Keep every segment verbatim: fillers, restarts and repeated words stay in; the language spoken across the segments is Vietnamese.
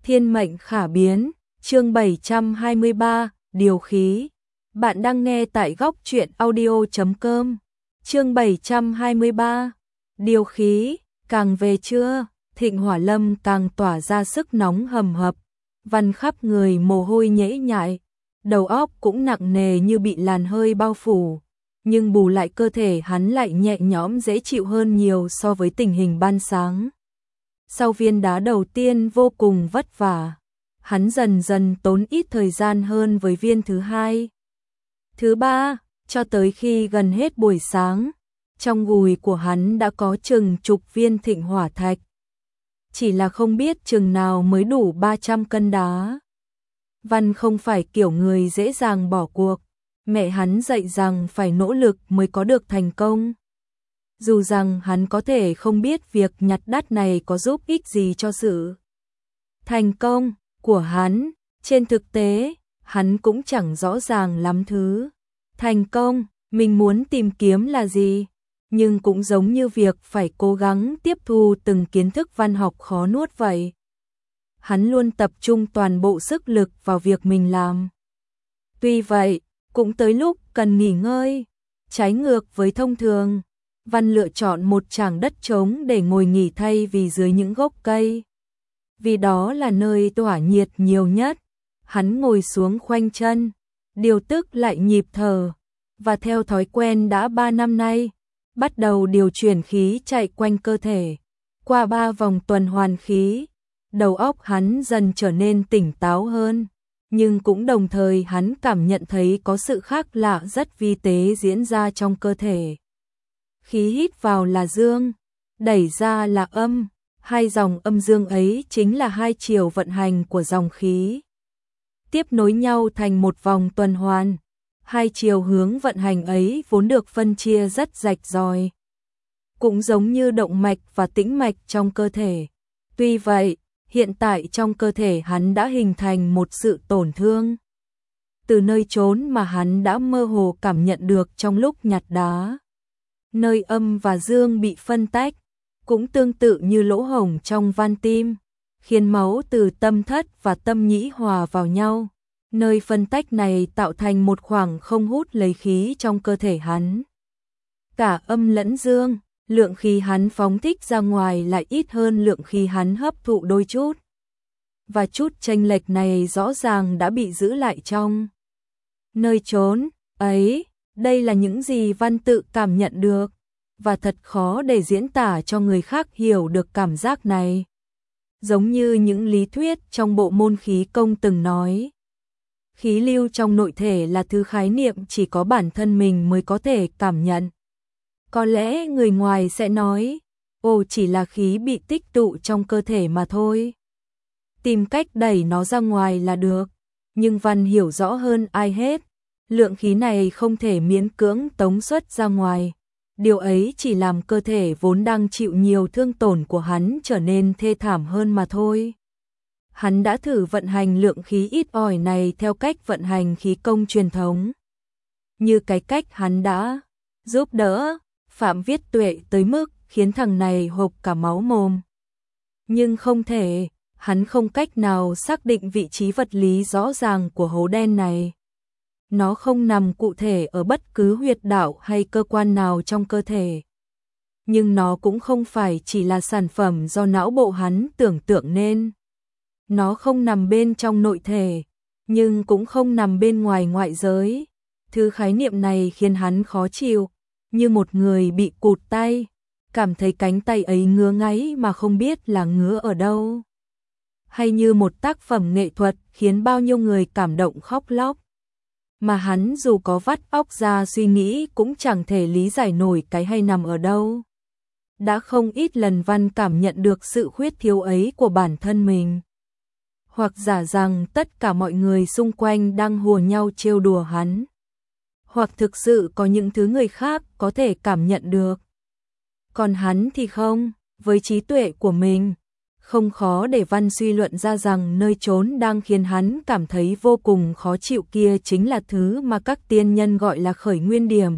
Thiên mệnh khả biến, chương bảy trăm hai mươi ba, điều khí. Bạn đang nghe tại góc truyện audio chấm com. Chương bảy trăm hai mươi ba, điều khí, càng về trưa, Thịnh Hỏa Lâm càng tỏa ra sức nóng hầm hập, Văn khắp người mồ hôi nhễ nhại, đầu óc cũng nặng nề như bị làn hơi bao phủ, nhưng bù lại cơ thể hắn lại nhẹ nhõm dễ chịu hơn nhiều so với tình hình ban sáng. Sau viên đá đầu tiên vô cùng vất vả, hắn dần dần tốn ít thời gian hơn với viên thứ hai. Thứ ba, cho tới khi gần hết buổi sáng, trong gùi của hắn đã có chừng chục viên thịnh hỏa thạch. Chỉ là không biết chừng nào mới đủ ba trăm cân đá. Văn không phải kiểu người dễ dàng bỏ cuộc, mẹ hắn dạy rằng phải nỗ lực mới có được thành công. Dù rằng hắn có thể không biết việc nhặt đắt này có giúp ích gì cho sự thành công của hắn, trên thực tế, hắn cũng chẳng rõ ràng lắm thứ thành công mình muốn tìm kiếm là gì, nhưng cũng giống như việc phải cố gắng tiếp thu từng kiến thức văn học khó nuốt vậy. Hắn luôn tập trung toàn bộ sức lực vào việc mình làm. Tuy vậy, cũng tới lúc cần nghỉ ngơi, trái ngược với thông thường. Văn lựa chọn một tràng đất trống để ngồi nghỉ thay vì dưới những gốc cây. Vì đó là nơi tỏa nhiệt nhiều nhất. Hắn ngồi xuống khoanh chân, điều tức lại nhịp thở, và theo thói quen đã ba năm nay, bắt đầu điều chuyển khí chạy quanh cơ thể. Qua ba vòng tuần hoàn khí, đầu óc hắn dần trở nên tỉnh táo hơn, nhưng cũng đồng thời hắn cảm nhận thấy có sự khác lạ rất vi tế diễn ra trong cơ thể. Khí hít vào là dương, đẩy ra là âm, hai dòng âm dương ấy chính là hai chiều vận hành của dòng khí. Tiếp nối nhau thành một vòng tuần hoàn, hai chiều hướng vận hành ấy vốn được phân chia rất rạch ròi. Cũng giống như động mạch và tĩnh mạch trong cơ thể. Tuy vậy, hiện tại trong cơ thể hắn đã hình thành một sự tổn thương. Từ nơi chốn mà hắn đã mơ hồ cảm nhận được trong lúc nhặt đá. Nơi âm và dương bị phân tách, cũng tương tự như lỗ hổng trong van tim, khiến máu từ tâm thất và tâm nhĩ hòa vào nhau. Nơi phân tách này tạo thành một khoảng không hút lấy khí trong cơ thể hắn. Cả âm lẫn dương, lượng khí hắn phóng thích ra ngoài lại ít hơn lượng khí hắn hấp thụ đôi chút. Và chút chênh lệch này rõ ràng đã bị giữ lại trong nơi chốn ấy. Đây là những gì Văn tự cảm nhận được, và thật khó để diễn tả cho người khác hiểu được cảm giác này. Giống như những lý thuyết trong bộ môn khí công từng nói. Khí lưu trong nội thể là thứ khái niệm chỉ có bản thân mình mới có thể cảm nhận. Có lẽ người ngoài sẽ nói, ồ chỉ là khí bị tích tụ trong cơ thể mà thôi. Tìm cách đẩy nó ra ngoài là được, nhưng Văn hiểu rõ hơn ai hết. Lượng khí này không thể miễn cưỡng tống xuất ra ngoài. Điều ấy chỉ làm cơ thể vốn đang chịu nhiều thương tổn của hắn trở nên thê thảm hơn mà thôi. Hắn đã thử vận hành lượng khí ít ỏi này theo cách vận hành khí công truyền thống. Như cái cách hắn đã giúp đỡ Phạm Viết Tuệ tới mức khiến thằng này hộc cả máu mồm. Nhưng không thể, hắn không cách nào xác định vị trí vật lý rõ ràng của hố đen này. Nó không nằm cụ thể ở bất cứ huyệt đạo hay cơ quan nào trong cơ thể. Nhưng nó cũng không phải chỉ là sản phẩm do não bộ hắn tưởng tượng nên. Nó không nằm bên trong nội thể, nhưng cũng không nằm bên ngoài ngoại giới. Thứ khái niệm này khiến hắn khó chịu, như một người bị cụt tay, cảm thấy cánh tay ấy ngứa ngáy mà không biết là ngứa ở đâu. Hay như một tác phẩm nghệ thuật khiến bao nhiêu người cảm động khóc lóc. Mà hắn dù có vắt óc ra suy nghĩ cũng chẳng thể lý giải nổi cái hay nằm ở đâu. Đã không ít lần Văn cảm nhận được sự khuyết thiếu ấy của bản thân mình. Hoặc giả rằng tất cả mọi người xung quanh đang hùa nhau trêu đùa hắn. Hoặc thực sự có những thứ người khác có thể cảm nhận được. Còn hắn thì không, với trí tuệ của mình. Không khó để Văn suy luận ra rằng nơi chốn đang khiến hắn cảm thấy vô cùng khó chịu kia chính là thứ mà các tiên nhân gọi là khởi nguyên điểm.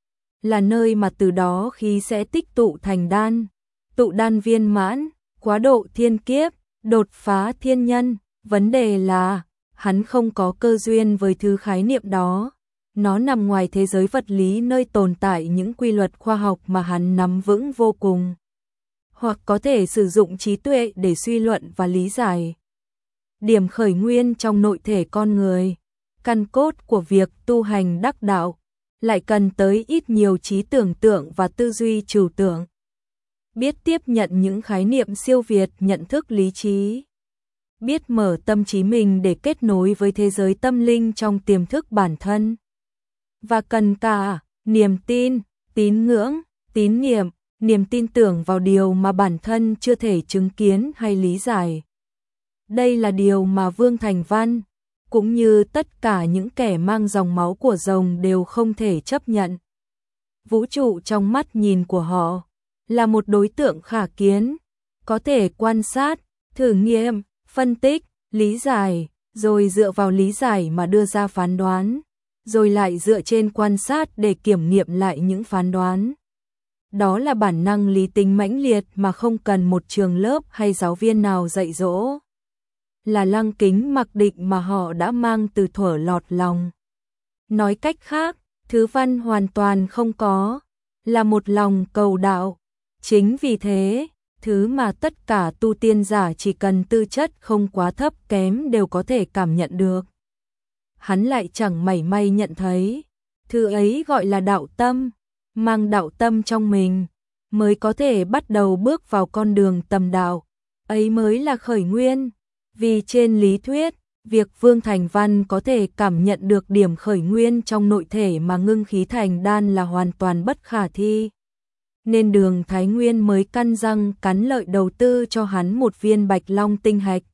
Là nơi mà từ đó khí sẽ tích tụ thành đan, tụ đan viên mãn, quá độ thiên kiếp, đột phá thiên nhân, vấn đề là hắn không có cơ duyên với thứ khái niệm đó. Nó nằm ngoài thế giới vật lý nơi tồn tại những quy luật khoa học mà hắn nắm vững vô cùng. Hoặc có thể sử dụng trí tuệ để suy luận và lý giải. Điểm khởi nguyên trong nội thể con người, căn cốt của việc tu hành đắc đạo, lại cần tới ít nhiều trí tưởng tượng và tư duy trừu tượng. Biết tiếp nhận những khái niệm siêu việt nhận thức lý trí. Biết mở tâm trí mình để kết nối với thế giới tâm linh trong tiềm thức bản thân. Và cần cả niềm tin, tín ngưỡng, tín niệm, niềm tin tưởng vào điều mà bản thân chưa thể chứng kiến hay lý giải. Đây là điều mà Vương Thành Văn, cũng như tất cả những kẻ mang dòng máu của rồng đều không thể chấp nhận. Vũ trụ trong mắt nhìn của họ là một đối tượng khả kiến, có thể quan sát, thử nghiệm, phân tích, lý giải, rồi dựa vào lý giải mà đưa ra phán đoán, rồi lại dựa trên quan sát để kiểm nghiệm lại những phán đoán. Đó là bản năng lý tính mãnh liệt mà không cần một trường lớp hay giáo viên nào dạy dỗ. Là lăng kính mặc định mà họ đã mang từ thuở lọt lòng. Nói cách khác, thứ Văn hoàn toàn không có, là một lòng cầu đạo. Chính vì thế, thứ mà tất cả tu tiên giả chỉ cần tư chất không quá thấp kém đều có thể cảm nhận được. Hắn lại chẳng mảy may nhận thấy, thứ ấy gọi là đạo tâm, mang đạo tâm trong mình, mới có thể bắt đầu bước vào con đường tầm đạo, ấy mới là khởi nguyên. Vì trên lý thuyết, việc Vương Thành Văn có thể cảm nhận được điểm khởi nguyên trong nội thể mà ngưng khí thành đan là hoàn toàn bất khả thi. Nên Đường Thái Nguyên mới căn răng cắn lợi đầu tư cho hắn một viên bạch long tinh hạch.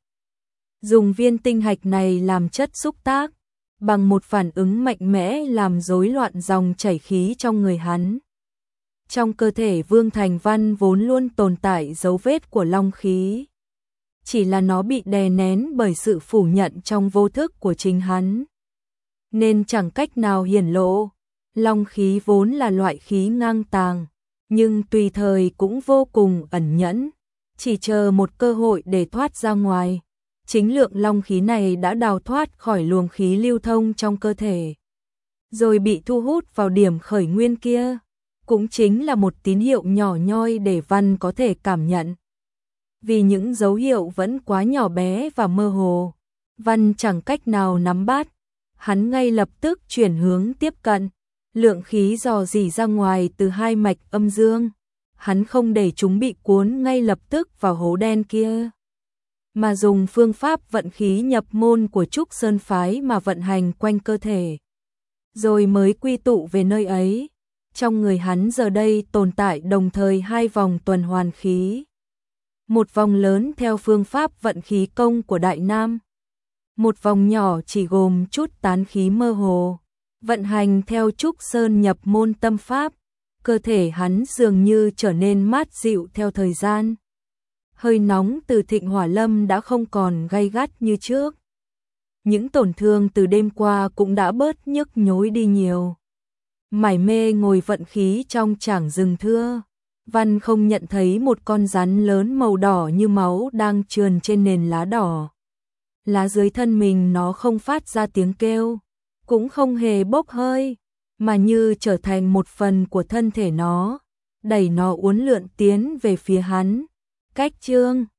Dùng viên tinh hạch này làm chất xúc tác, bằng một phản ứng mạnh mẽ làm rối loạn dòng chảy khí trong người hắn. Trong cơ thể Vương Thành Văn vốn luôn tồn tại dấu vết của long khí. Chỉ là nó bị đè nén bởi sự phủ nhận trong vô thức của chính hắn. Nên chẳng cách nào hiển lộ, long khí vốn là loại khí ngang tàng, nhưng tùy thời cũng vô cùng ẩn nhẫn, chỉ chờ một cơ hội để thoát ra ngoài. Chính lượng long khí này đã đào thoát khỏi luồng khí lưu thông trong cơ thể, rồi bị thu hút vào điểm khởi nguyên kia, cũng chính là một tín hiệu nhỏ nhoi để Văn có thể cảm nhận. Vì những dấu hiệu vẫn quá nhỏ bé và mơ hồ, Văn chẳng cách nào nắm bắt, hắn ngay lập tức chuyển hướng tiếp cận, lượng khí dò dỉ ra ngoài từ hai mạch âm dương, hắn không để chúng bị cuốn ngay lập tức vào hố đen kia, mà dùng phương pháp vận khí nhập môn của Trúc Sơn Phái mà vận hành quanh cơ thể, rồi mới quy tụ về nơi ấy. Trong người hắn giờ đây tồn tại đồng thời hai vòng tuần hoàn khí. Một vòng lớn theo phương pháp vận khí công của Đại Nam. Một vòng nhỏ chỉ gồm chút tán khí mơ hồ, vận hành theo Trúc Sơn nhập môn tâm pháp. Cơ thể hắn dường như trở nên mát dịu theo thời gian. Hơi nóng từ Thịnh Hỏa Lâm đã không còn gay gắt như trước. Những tổn thương từ đêm qua cũng đã bớt nhức nhối đi nhiều. Mải mê ngồi vận khí trong trảng rừng thưa, Văn không nhận thấy một con rắn lớn màu đỏ như máu đang trườn trên nền lá đỏ. Lá dưới thân mình nó không phát ra tiếng kêu, cũng không hề bốc hơi, mà như trở thành một phần của thân thể nó, đẩy nó uốn lượn tiến về phía hắn. Cách chương